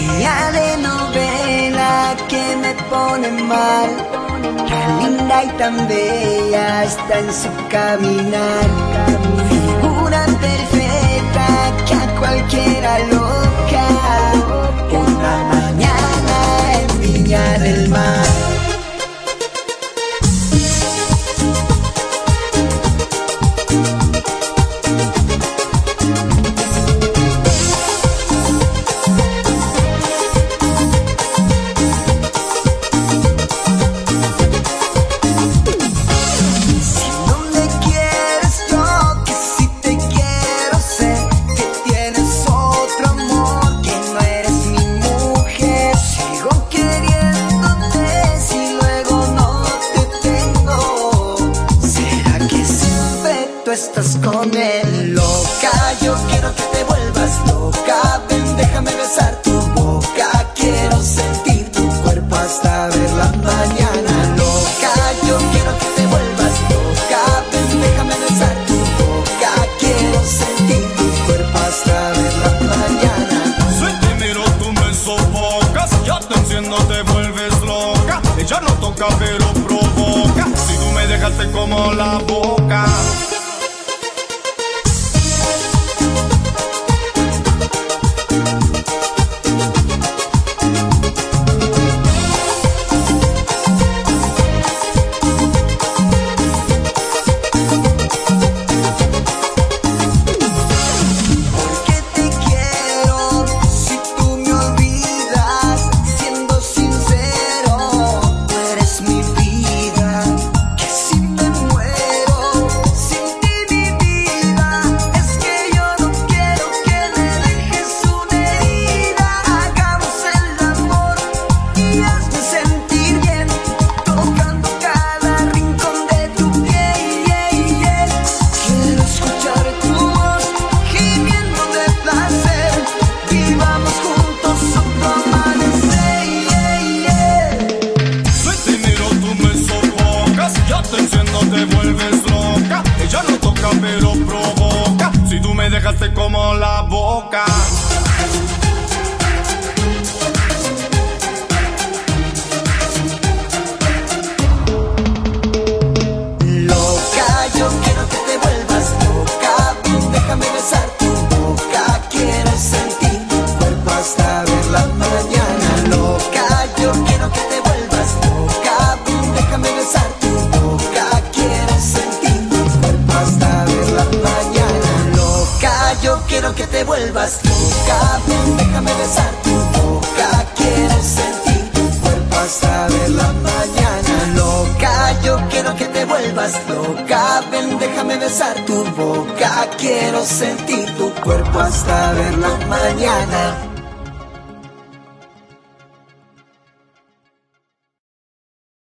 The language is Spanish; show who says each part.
Speaker 1: Niña de novela que me pone mal, tan linda y tan bella está en su caminar. Figura perfecta que a cualquiera loca. Una mañana en Viña del Mar. Estás con él, loca. Yo quiero que te vuelvas loca. Ven, déjame besar tu boca. Quiero sentir tu cuerpo hasta ver la mañana. Loca, yo quiero que te vuelvas loca. Ven, déjame besar tu boca. Quiero sentir tu cuerpo hasta ver la mañana.
Speaker 2: Si te miro tú me sofocas, ya te enciendo, te vuelves loca. Ella no toca pero provoca. Si tú me dejaste como la boca. Te vuelves loca, ella no toca pero provoca. Si tú me dejaste como la boca.
Speaker 1: Loca, yo quiero que te vuelvas loca. Ven, déjame besar tu boca. Quiero sentir tu cuerpo hasta ver la mañana. Loca, yo quiero que te vuelvas loca. Ven, déjame besar tu boca. Yo quiero que te vuelvas loca, ven, déjame besar tu boca. Quiero sentir tu cuerpo hasta ver la mañana. Loca, yo quiero que te vuelvas loca, ven, déjame besar tu boca. Quiero sentir tu cuerpo hasta ver la mañana.